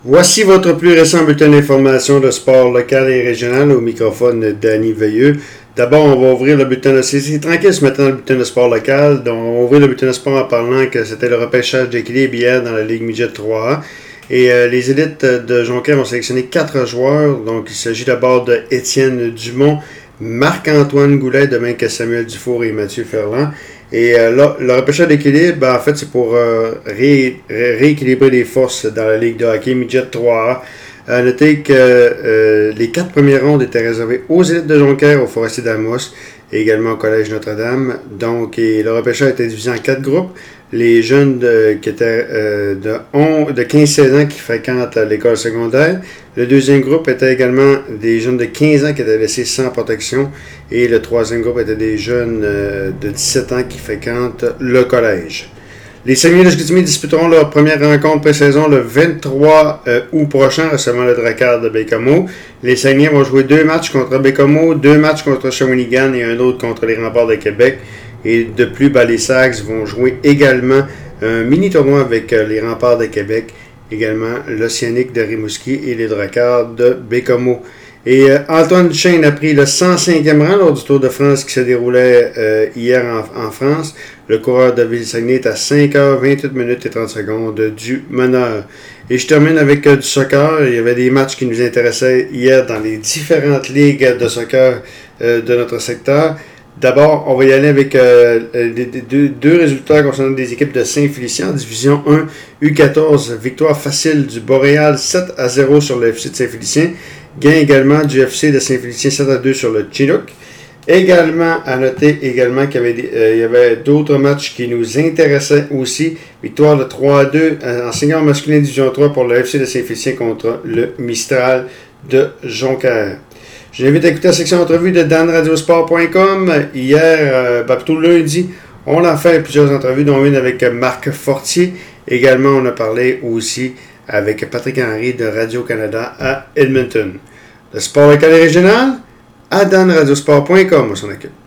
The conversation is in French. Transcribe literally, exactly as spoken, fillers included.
Voici votre plus récent bulletin d'information de sport local et régional au microphone Danny Veilleux. D'abord, on va ouvrir le bulletin de... C'est tranquille ce matin le bulletin de sport local. Donc, on va ouvrir le bulletin de sport en parlant que c'était le repêchage d'équilibre hier dans la Ligue Midget trois A. Et euh, les élites de Jonquière ont sélectionné quatre joueurs. Donc, il s'agit d'abord de Étienne Dumont, Marc-Antoine Goulet, de même que Samuel Dufour et Mathieu Ferland. Et euh, là, le repêchage d'équilibre, ben, en fait, c'est pour euh, ré, ré, rééquilibrer les forces dans la Ligue de hockey Midget trois A. À noter que euh, les quatre premières rondes étaient réservées aux élites de Jonquière, au Forestier d'Amos et également au Collège Notre-Dame. Donc, et le repêchage était divisé en quatre groupes. Les jeunes de, qui étaient euh, de, onze, de quinze à seize ans qui fréquentent l'école secondaire. Le deuxième groupe était également des jeunes de quinze ans qui étaient laissés sans protection. Et le troisième groupe était des jeunes euh, de dix-sept ans qui fréquentent le collège. Les Saguenay de Chicoutimi disputeront leur première rencontre pré-saison le vingt-trois euh, août prochain, recevant le Drakkar de Baie-Comeau. Les Saguenay vont jouer deux matchs contre Baie-Comeau, deux matchs contre Shawinigan et un autre contre les Remparts de Québec. Et de plus, ben, les Sags vont jouer également un mini-tournoi avec euh, les Remparts de Québec, également l'Océanique de Rimouski et les Drakkar de Baie-Comeau. Et euh, Antoine Duchesne a pris le cent cinquième rang lors du Tour de France qui se déroulait euh, hier en, en France. Le coureur de Ville-Saguenay est à cinq heures vingt-huit minutes et trente secondes du meneur. Et je termine avec euh, du soccer. Il y avait des matchs qui nous intéressaient hier dans les différentes ligues de soccer euh, de notre secteur. D'abord, on va y aller avec euh, des, des, deux, deux résultats concernant des équipes de Saint-Félicien. En division un, U quatorze, victoire facile du Boréal sept à zéro sur le F C de Saint-Félicien. Gain également du F C de Saint-Félicien sept à deux sur le Chinook. Également, à noter également qu'il y avait, des, euh, il y avait d'autres matchs qui nous intéressaient aussi. Victoire de trois à deux euh, en senior masculin division trois pour le F C de Saint-Félicien contre le Mistral de Jonquière. Je vous invite à écouter la section entrevue de dan radio sport point com. Hier, euh, ben plutôt lundi, on a fait plusieurs entrevues, dont une avec Marc Fortier. Également, on a parlé aussi avec Patrick Henry de Radio-Canada à Edmonton. Le sport local et régional, à dan radio sport point com, on s'en occupe.